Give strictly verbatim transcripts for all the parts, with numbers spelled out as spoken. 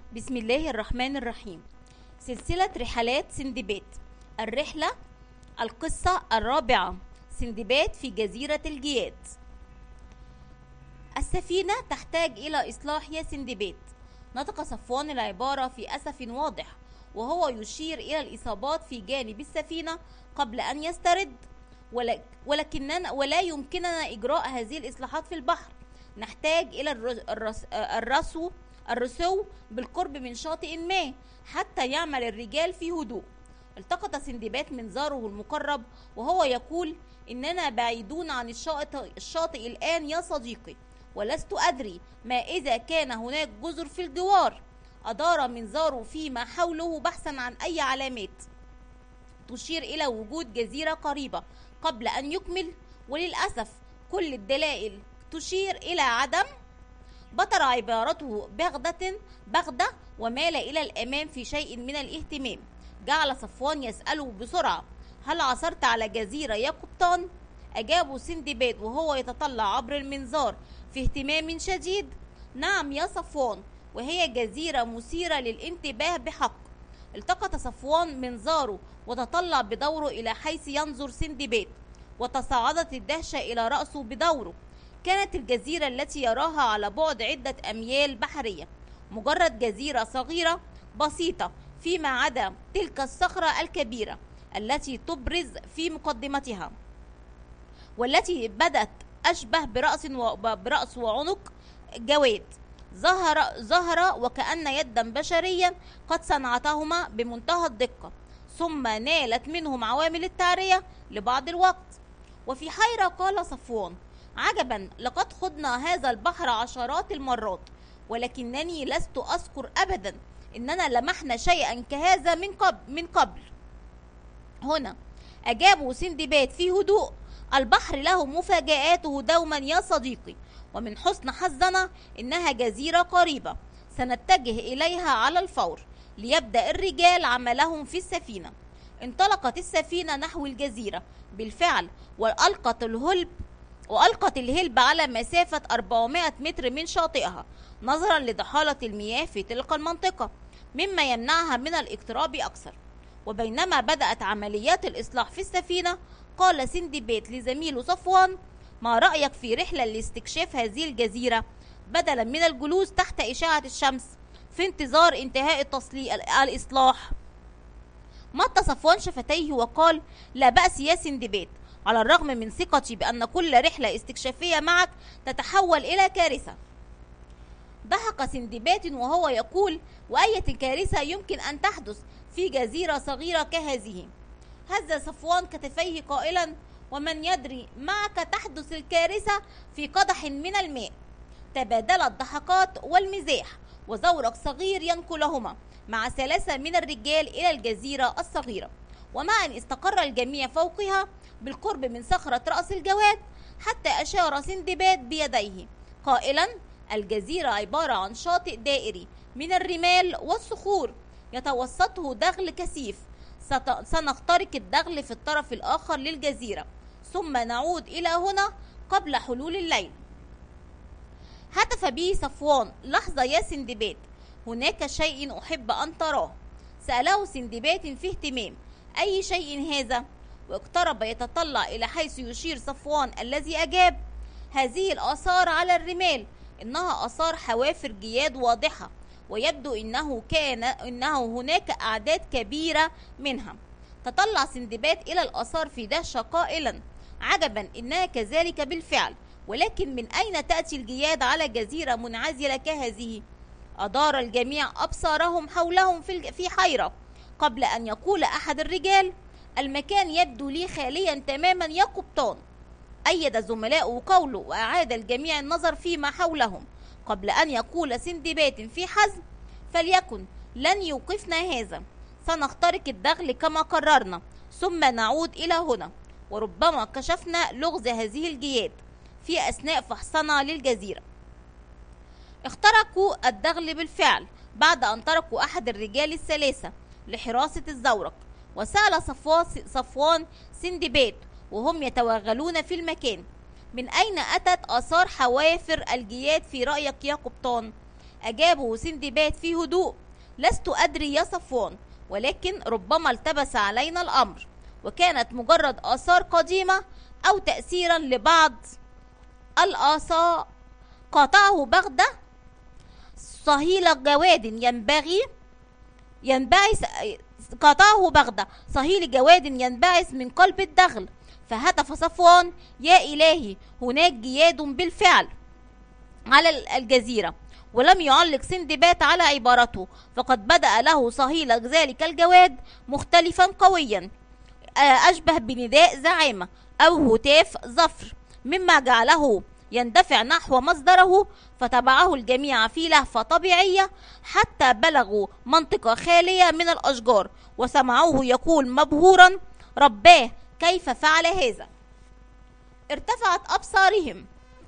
بسم الله الرحمن الرحيم. سلسلة رحلات سندباد. الرحلة القصة الرابعة. سندباد في جزيرة الجياد. السفينة تحتاج إلى إصلاح يا سندباد. نطق صفوان العبارة في أسف واضح، وهو يشير إلى الإصابات في جانب السفينة قبل أن يسترد. ولكننا ولا يمكننا إجراء هذه الإصلاحات في البحر. نحتاج إلى الرس الرسو الرسو بالقرب من شاطئ ما حتى يعمل الرجال في هدوء. التقط سندباد منظاره المقرب وهو يقول: إننا بعيدون عن الشاطئ, الشاطئ الآن يا صديقي، ولست أدري ما إذا كان هناك جزر في الجوار. أدار منظاره فيما حوله بحثا عن أي علامات تشير إلى وجود جزيرة قريبة قبل أن يكمل، وللأسف كل الدلائل تشير إلى عدم. بطر عبارته بغدة بغدة ومال إلى الأمام في شيء من الاهتمام. جعل صفوان يسأله بسرعة: هل عثرت على جزيرة يا قبطان؟ أجابه سندباد وهو يتطلع عبر المنظار في اهتمام شديد: نعم يا صفوان، وهي جزيرة مثيرة للانتباه بحق. التقط صفوان منظاره وتطلع بدوره إلى حيث ينظر سندباد، وتصاعدت الدهشة إلى رأسه بدوره. كانت الجزيرة التي يراها على بعد عدة أميال بحرية مجرد جزيرة صغيرة بسيطة فيما عدا تلك الصخرة الكبيرة التي تبرز في مقدمتها، والتي بدت أشبه برأس برأس وعنق جواد. ظهر ظهر وكأن يدا بشريا قد صنعتهما بمنتهى الدقة، ثم نالت منهم عوامل التعرية لبعض الوقت. وفي حيرة قال صفوان: عجبا، لقد خضنا هذا البحر عشرات المرات، ولكنني لست أذكر أبدا إننا لمحنا شيئا كهذا من قبل من قبل هنا. أجابه سندباد في هدوء: البحر له مفاجآته دوما يا صديقي، ومن حسن حظنا إنها جزيرة قريبة سنتجه إليها على الفور ليبدأ الرجال عملهم في السفينة. انطلقت السفينة نحو الجزيرة بالفعل، وألقت الهلب وألقت الهلب على مسافة أربعمائة متر من شاطئها، نظرا لضحالة المياه في تلك المنطقة مما يمنعها من الاقتراب أكثر. وبينما بدأت عمليات الإصلاح في السفينة، قال سندباد لزميله صفوان: ما رأيك في رحلة لاستكشاف هذه الجزيرة بدلا من الجلوس تحت إشعة الشمس في انتظار انتهاء الإصلاح؟ مط صفوان شفتيه وقال: لا بأس يا سندباد، على الرغم من ثقتي بأن كل رحلة استكشافية معك تتحول إلى كارثة. ضحك سندباد وهو يقول: وأية كارثة يمكن أن تحدث في جزيرة صغيرة كهذه؟ هز صفوان كتفيه قائلا: ومن يدري، معك تحدث الكارثة في قدح من الماء. تبادل الضحكات والمزاح، وزورق صغير ينقلهما مع ثلاثة من الرجال إلى الجزيرة الصغيرة. ومع أن استقر الجميع فوقها بالقرب من صخرة رأس الجواد، حتى أشار سندباد بيديه قائلا: الجزيرة عبارة عن شاطئ دائري من الرمال والصخور يتوسطه دغل كثيف. سنخترق الدغل في الطرف الآخر للجزيرة، ثم نعود إلى هنا قبل حلول الليل. هتف به صفوان: لحظة يا سندباد، هناك شيء أحب أن تراه. سأله سندباد في اهتمام: أي شيء هذا؟ واقترب يتطلع إلى حيث يشير صفوان الذي أجاب: هذه الآثار على الرمال، إنها آثار حوافر جياد واضحة، ويبدو إنه كان إنه هناك أعداد كبيرة منها. تطلع سندباد إلى الآثار في دهشة قائلا: عجبا، إنها كذلك بالفعل، ولكن من أين تأتي الجياد على جزيرة منعزلة كهذه؟ أدار الجميع أبصارهم حولهم في حيرة قبل أن يقول أحد الرجال: المكان يبدو لي خاليا تماما يا قبطان. أيد زملاؤه قوله، وأعاد الجميع النظر فيما حولهم قبل أن يقول سندباد في حزم: فليكن، لن يوقفنا هذا، سنخترق الدغل كما قررنا، ثم نعود إلى هنا، وربما كشفنا لغز هذه الجياد في أثناء فحصنا للجزيرة. اخترقوا الدغل بالفعل بعد أن تركوا أحد الرجال الثلاثة لحراسة الزورق. وسأل صفوان سندباد وهم يتوغلون في المكان: من أين أتت آثار حوافر الجياد في رأيك يا قبطان؟ أجابه سندباد في هدوء: لست أدري يا صفوان، ولكن ربما التبس علينا الأمر، وكانت مجرد آثار قديمة أو تأثيرا لبعض الآثار. قاطعه بغدة صهيل جواد ينبغي ينبعث قاطعه بغدة صهيل جواد ينبعث من قلب الدغل. فهتف صفوان: يا إلهي، هناك جياد بالفعل على الجزيرة. ولم يعلق سندباد على عبارته، فقد بدأ له صهيل ذلك الجواد مختلفا قويا، أشبه بنداء زعامة أو هتاف ظفر، مما جعله يندفع نحو مصدره. فتبعه الجميع في لهفة طبيعية حتى بلغوا منطقة خالية من الأشجار، وسمعوه يقول مبهورا: رباه، كيف فعل هذا؟ ارتفعت أبصارهم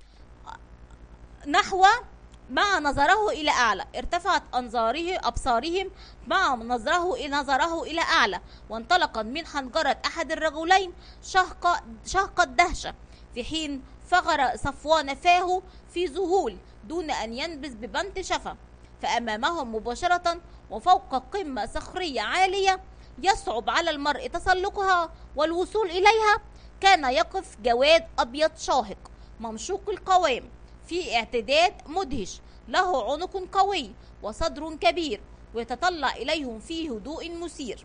نحو مع نظره إلى أعلى ارتفعت أنظاره أبصارهم مع نظره إلى نظره إلى أعلى وانطلقا من حنجرة أحد الرجلين شهق شهق الدهشة، في حين فغر صفوان فاه في ذهول دون أن ينبذ ببنت شفة. فأمامهم مباشرة وفوق قمة صخرية عالية يصعب على المرء تسلقها والوصول إليها، كان يقف جواد أبيض شاهق ممشوق القوام في اعتداد مدهش، له عنق قوي وصدر كبير، ويتطلع إليهم في هدوء مثير.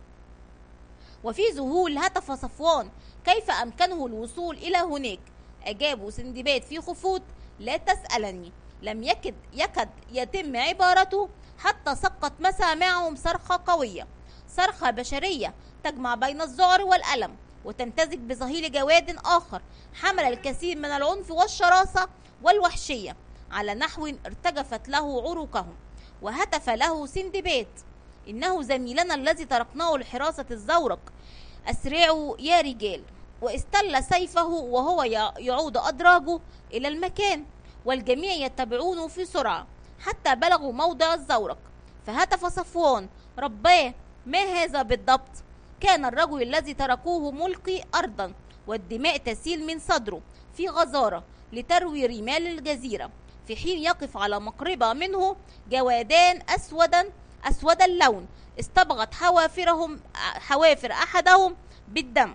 وفي ذهول هتف صفوان: كيف أمكنه الوصول إلى هناك؟ أجابوا سندباد في خفوت: لا تسألني. لم يكد يكد يتم عبارته حتى سقط مسامعهم صرخة قوية، صرخة بشرية تجمع بين الذعر والألم، وتمتزج بصهيل جواد آخر حمل الكثير من العنف والشراسة والوحشية، على نحو ارتجفت له عروقهم. وهتف له سندباد: إنه زميلنا الذي تركناه لحراسة الزورق، أسرعوا يا رجال. واستل سيفه وهو يعود أدراجه إلى المكان، والجميع يتبعونه في سرعة حتى بلغوا موضع الزورق. فهتف صفوان: رباه، ما هذا بالضبط؟ كان الرجل الذي تركوه ملقي أرضا، والدماء تسيل من صدره في غزارة لتروي رمال الجزيرة، في حين يقف على مقربة منه جوادان أسودا أسود اللون استبغت حوافرهم حوافر أحدهم بالدم.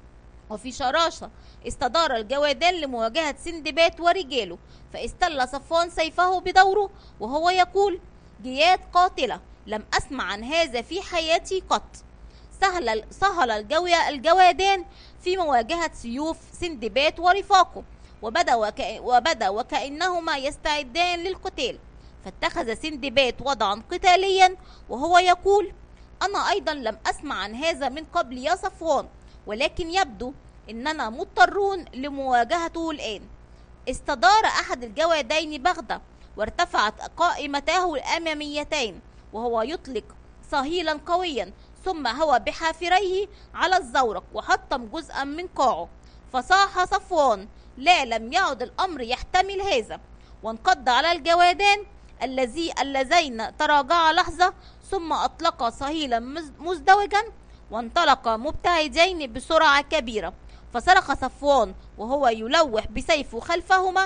وفي شراشة استدار الجوادان لمواجهة سندباد ورجاله، فاستل صفوان سيفه بدوره وهو يقول: جياد قاتلة، لم أسمع عن هذا في حياتي قط. سهل سهل الجوادان في مواجهة سيوف سندباد ورفاقه، وبدا, وكأ وبدا وكأنهما يستعدان للقتال. فاتخذ سندباد وضعا قتاليا وهو يقول: أنا أيضا لم أسمع عن هذا من قبل يا صفوان، ولكن يبدو أننا مضطرون لمواجهته الآن. استدار أحد الجوادين بغدة، وارتفعت قائمتاه الأماميتين وهو يطلق صهيلا قويا، ثم هوى بحافريه على الزورق وحطم جزءا من قاعه. فصاح صفوان: لا، لم يعد الأمر يحتمل هذا. وانقض على الجوادان الذي اللذين تراجعا لحظة، ثم أطلقا صهيلا مزدوجا وانطلقا مبتعدين بسرعة كبيرة. فصرخ صفوان وهو يلوح بسيفه خلفهما: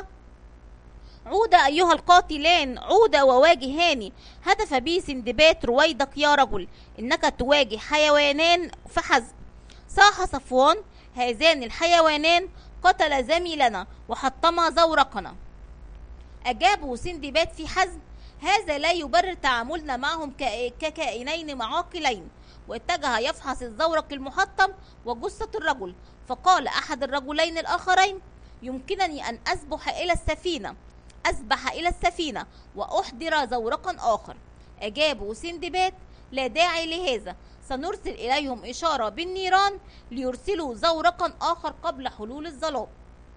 عودا أيها القاتلان، عودا وواجهاني. هتف به سندباد: رويدك يا رجل، إنك تواجه حيوانان فحسب. صاح صفوان: هذان الحيوانان قتل زميلنا وحطما زورقنا. أجابه سندباد في حزم: هذا لا يبرر تعاملنا معهم ككائنين معاقلين. واتجه يفحص الزورق المحطم وجثة الرجل، فقال أحد الرجلين الآخرين: يمكنني أن أسبح إلى السفينة أسبح إلى السفينة وأحضر زورقا آخر. أجابه سندباد: لا داعي لهذا، سنرسل إليهم إشارة بالنيران ليرسلوا زورقا آخر قبل حلول الظلام.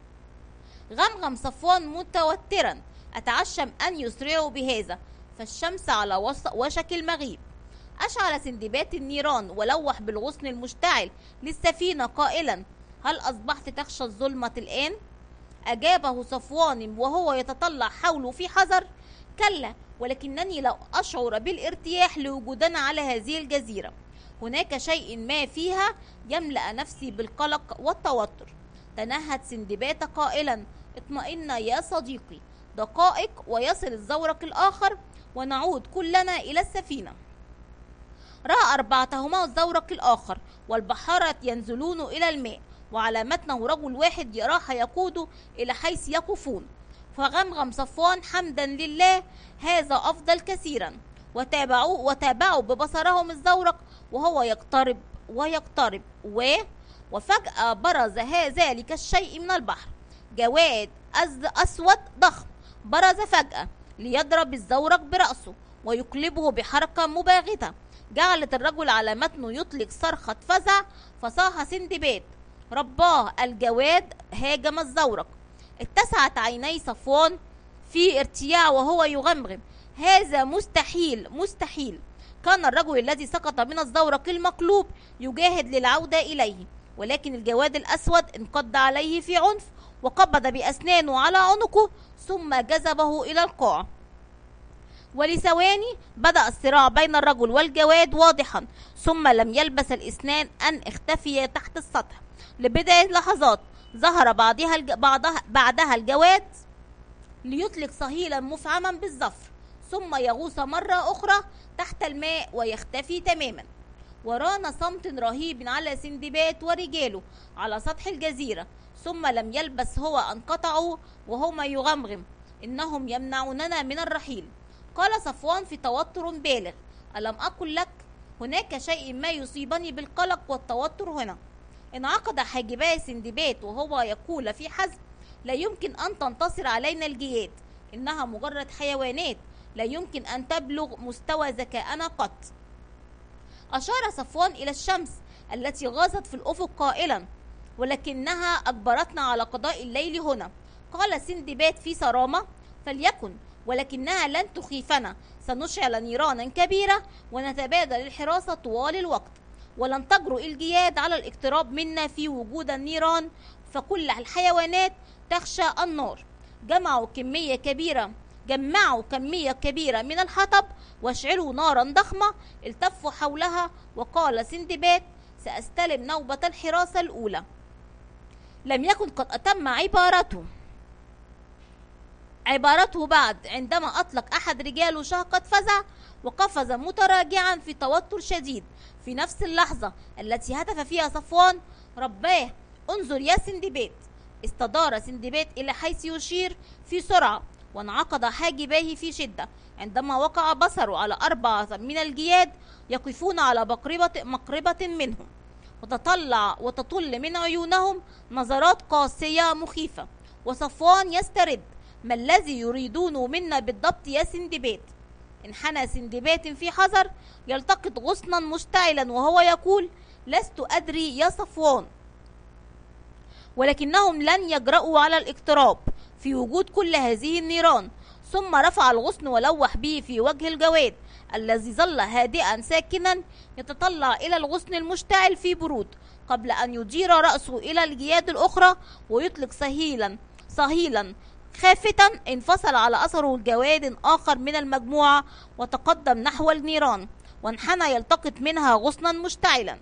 غمغم صفوان متوترا: أتعشم أن يسرعوا بهذا، فالشمس على وشك المغيب. أشعل سندباد النيران ولوح بالغصن المشتعل للسفينة قائلا: هل أصبحت تخشى الظلمة الآن؟ أجابه صفوان وهو يتطلع حوله في حذر: كلا، ولكنني لو أشعر بالارتياح لوجودنا على هذه الجزيرة. هناك شيء ما فيها يملأ نفسي بالقلق والتوتر. تنهد سندباد قائلا: اطمئن يا صديقي، دقائق ويصل الزورق الآخر، ونعود كلنا إلى السفينة. رأى أربعتهما الزورق الآخر والبحارة ينزلون إلى الماء، وعلى متنه رجل واحد راح يقود إلى حيث يقفون، فغمغم صفوان حمدا لله هذا أفضل كثيرا، وتابعوا وتابعوا ببصرهم الزورق وهو يقترب ويقترب و وفجأة برز ذلك الشيء من البحر، جواد أسود ضخم برز فجأة ليضرب الزورق برأسه ويقلبه بحركة مباغتة، جعلت الرجل على متنه يطلق صرخة فزع، فصاح سندباد رباه الجواد هاجم الزورق. اتسعت عيني صفوان في ارتياع وهو يغمغم هذا مستحيل مستحيل. كان الرجل الذي سقط من الزورق المقلوب يجاهد للعودة إليه، ولكن الجواد الأسود انقض عليه في عنف وقبض بأسنانه على عنقه ثم جذبه إلى القاع. ولثواني بدأ الصراع بين الرجل والجواد واضحا، ثم لم يلبث الاثنان أن اختفيا تحت السطح. لبضع لحظات ظهر بعدها الج... بعدها بعدها الجواد ليطلق صهيلا مفعما بالظفر، ثم يغوص مرة أخرى تحت الماء ويختفي تماما. وران صمت رهيب على سندباد ورجاله على سطح الجزيرة، ثم لم يلبث هو أن قطعوا وهما يغمغم إنهم يمنعوننا من الرحيل. قال صفوان في توتر بالغ ألم أقل لك هناك شيء ما يصيبني بالقلق والتوتر هنا. انعقد حاجباي سندباد وهو يقول في حزم لا يمكن أن تنتصر علينا الجياد، إنها مجرد حيوانات لا يمكن أن تبلغ مستوى ذكاءنا قط. أشار صفوان إلى الشمس التي غاصت في الأفق قائلا ولكنها أجبرتنا على قضاء الليل هنا. قال سندباد في صرامة فليكن، ولكنها لن تخيفنا، سنشعل نيرانا كبيرة ونتبادل الحراسة طوال الوقت، ولن تجرؤ الجياد على الاقتراب منا في وجود النيران، فكل الحيوانات تخشى النار. جمعوا كمية كبيرة جمعوا كمية كبيرة من الحطب واشعلوا نارا ضخمة، التفوا حولها. وقال سندباد سأستلم نوبة الحراسة الأولى. لم يكن قد أتم عبارته عبارته بعد عندما أطلق أحد رجاله شهقة فزع وقفز متراجعا في توتر شديد. في نفس اللحظة التي هتف فيها صفوان رباه انظر يا سندباد، استدار سندباد إلى حيث يشير في سرعة، وانعقد حاجبيه في شدة عندما وقع بصره على أربعة من الجياد يقفون على مقربة, مقربة منهم، وتطلع وتطل من عيونهم نظرات قاسية مخيفة. وصفوان يسترد ما الذي يريدون منا بالضبط يا سندباد؟ انحنى سندباد في حذر يلتقط غصنا مشتعلا وهو يقول لست أدري يا صفوان، ولكنهم لن يجرؤوا على الاقتراب في وجود كل هذه النيران. ثم رفع الغصن ولوح به في وجه الجواد الذي ظل هادئا ساكنا يتطلع إلى الغصن المشتعل في برود، قبل أن يدير رأسه إلى الجياد الأخرى ويطلق صهيلا صهيلا خافتا. انفصل على أثره الجواد آخر من المجموعة وتقدم نحو النيران، وانحنى يلتقط منها غصنا مشتعلا،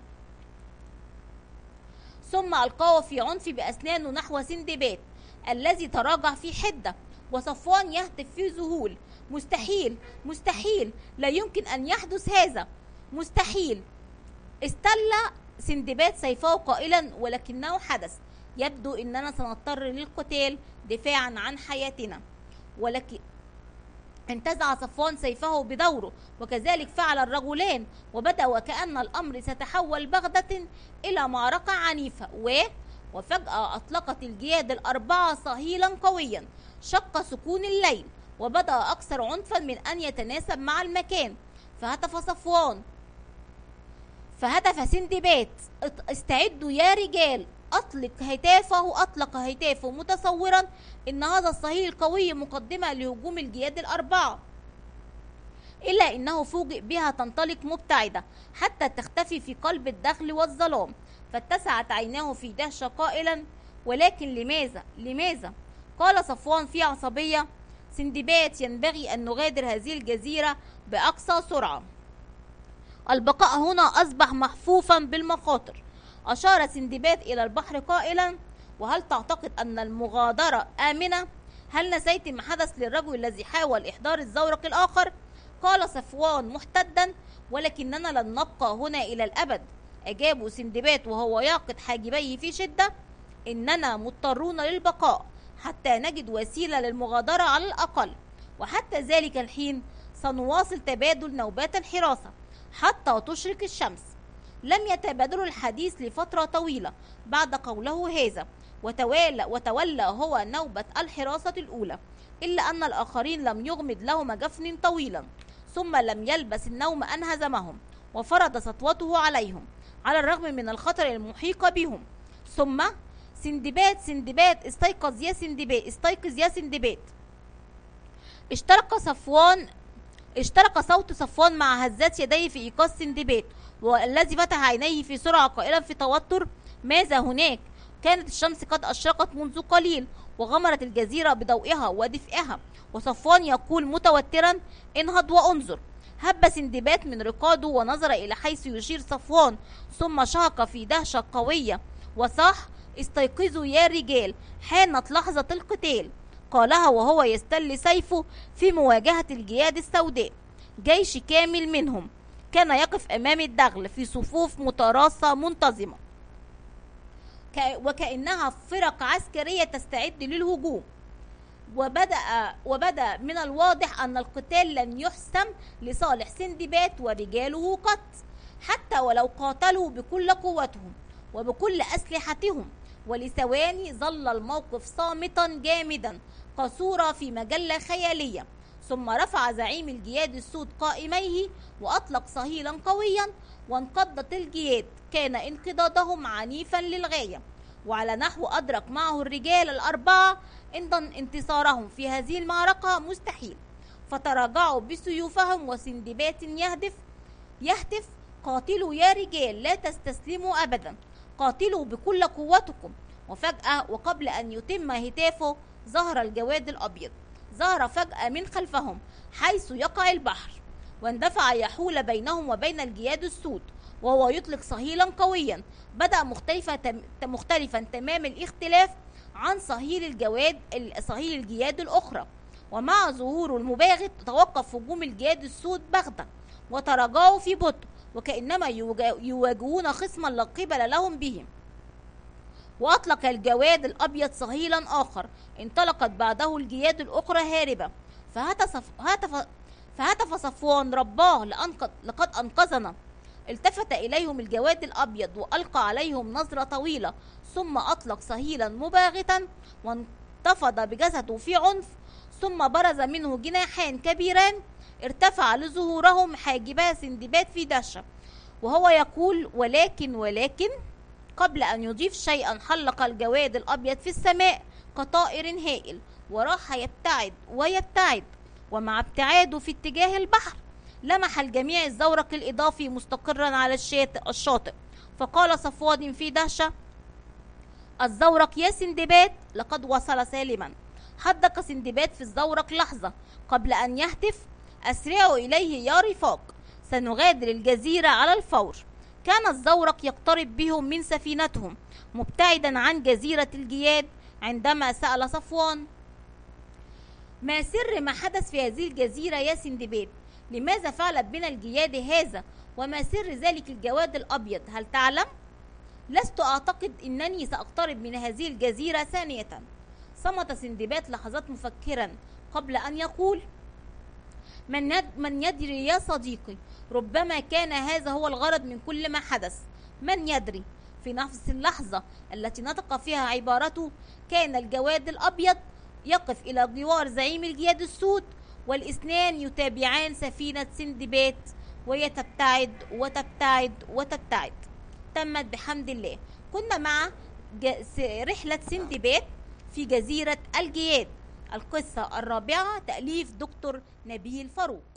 ثم ألقاه في عنف بأسنانه نحو سندباد الذي تراجع في حدة. وصفوان يهتف في ذهول مستحيل مستحيل، لا يمكن أن يحدث هذا، مستحيل. استل سندباد سيفه قائلا ولكنه حدث، يبدو أننا سنضطر للقتال دفاعا عن حياتنا. ولكن انتزع صفوان سيفه بدوره، وكذلك فعل الرجلان، وبدأ وكأن الأمر سيتحول بغتة إلى معركة عنيفة. و وفجأة أطلقت الجياد الأربعة صهيلا قويا شق سكون الليل، وبدأ أكثر عنفا من أن يتناسب مع المكان. فهتف صفوان فهتف سندباد استعدوا يا رجال. أطلق هتافه أطلق هتافه متصورا أن هذا الصهيل القوي مقدمة لهجوم الجياد الأربعة، إلا أنه فوجئ بها تنطلق مبتعدة حتى تختفي في قلب الدخل والظلام. فاتسعت عيناه في دهشة قائلا ولكن لماذا لماذا؟ قال صفوان في عصبية سندباد ينبغي أن نغادر هذه الجزيرة بأقصى سرعة، البقاء هنا أصبح محفوفا بالمخاطر. أشار سندباد إلى البحر قائلا وهل تعتقد أن المغادرة آمنة؟ هل نسيت ما حدث للرجل الذي حاول إحضار الزورق الآخر؟ فقال صفوان محتدا: ولكننا لن نبقى هنا إلى الأبد. أجابوا سندباد وهو يعقد حاجبيه في شدة: إننا مضطرون للبقاء حتى نجد وسيلة للمغادرة على الأقل، وحتى ذلك الحين سنواصل تبادل نوبات الحراسة حتى تشرق الشمس. لم يتبادلوا الحديث لفترة طويلة بعد قوله هذا، وتولى, وتولى هو نوبة الحراسة الأولى، إلا أن الآخرين لم يغمد لهما جفن طويلا، ثم لم يلبس النوم أن هزمهم وفرض سطوته عليهم على الرغم من الخطر المحيق بهم. ثم: سندباد سندباد استيقظ يا سندباد استيقظ يا سندباد. اشترك صفوان اشترك صوت صفوان مع هزات يديه في إيقاظ سندباد، والذي فتح عينيه في سرعة قائلا في توتر: ماذا هناك؟ كانت الشمس قد أشرقت منذ قليل وغمرت الجزيرة بضوئها ودفئها، وصفوان يقول متوترا: انهض وانظر. هب سندباد من رقاده ونظر إلى حيث يشير صفوان، ثم شهق في دهشة قوية وصاح: استيقظوا يا رجال، حانت لحظة القتال. قالها وهو يستل سيفه في مواجهة الجياد السوداء. جيش كامل منهم كان يقف أمام الدغل في صفوف متراصة منتظمة، وكأنها فرق عسكرية تستعد للهجوم. وبدأ, وبدأ من الواضح أن القتال لن يحسم لصالح سندباد ورجاله قط، حتى ولو قاتلوا بكل قوتهم وبكل أسلحتهم. ولثواني ظل الموقف صامتا جامدا كصورة في مجلة خيالية، ثم رفع زعيم الجياد السود قائميه وأطلق صهيلا قويا، وانقضت الجياد. كان انقضاضهم عنيفا للغاية، وعلى نحو أدرك معه الرجال الأربعة إن انتصارهم في هذه المعركة مستحيل، فتراجعوا بسيوفهم. وسندباد يهدف يهتف: قاتلوا يا رجال، لا تستسلموا أبدا، قاتلوا بكل قوتكم. وفجأة وقبل أن يتم هتافه ظهر الجواد الأبيض، ظهر فجأة من خلفهم حيث يقع البحر، واندفع يحول بينهم وبين الجياد السود، وهو يطلق صهيلا قويا بدأ مختلفا مختلفا تمام الاختلاف عن صهيل الجواد صهيل الجياد الأخرى. ومع ظهوره المباغت توقف هجوم الجياد السود بغتة، وتراجعوا في بطء وكأنما يواجهون خصما لا قبل لهم بهم. وأطلق الجواد الأبيض صهيلا آخر، انطلقت بعده الجياد الأخرى هاربة. فهتف, هتف فهتف صفوان: رباه لقد أنقذنا. التفت إليهم الجواد الأبيض وألقى عليهم نظرة طويلة، ثم أطلق صهيلا مباغتا وانتفض بجسده في عنف، ثم برز منه جناحان كبيران ارتفع لظهورهم حاجبا سندباد في دهشة، وهو يقول: ولكن ولكن قبل أن يضيف شيئا حلق الجواد الأبيض في السماء كطائر هائل، وراح يبتعد ويبتعد، ومع ابتعاده في اتجاه البحر لمح الجميع الزورق الإضافي مستقرا على الشاطئ. فقال صفوان في دهشة: الزورق يا سندباد لقد وصل سالما. حدق سندباد في الزورق لحظة قبل أن يهتف: أسرعوا إليه يا رفاق، سنغادر الجزيرة على الفور. كان الزورق يقترب بهم من سفينتهم مبتعدا عن جزيرة الجياد، عندما سأل صفوان: ما سر ما حدث في هذه الجزيرة يا سندباد؟ لماذا فعلت بنا الجياد هذا؟ وما سر ذلك الجواد الأبيض؟ هل تعلم؟ لست أعتقد أنني سأقترب من هذه الجزيرة ثانية. صمت سندباد لحظات مفكرا قبل أن يقول: من, ند من يدري يا صديقي، ربما كان هذا هو الغرض من كل ما حدث. من يدري؟ في نفس اللحظة التي نطق فيها عبارته كان الجواد الأبيض يقف إلى جوار زعيم الجياد السود، والاثنان يتابعان سفينة سندباد ويتبتعد وتبتعد وتبتعد. تمت بحمد الله. كنا مع رحلة سندباد في جزيرة الجياد، القصة الرابعة، تأليف دكتور نبيل فاروق.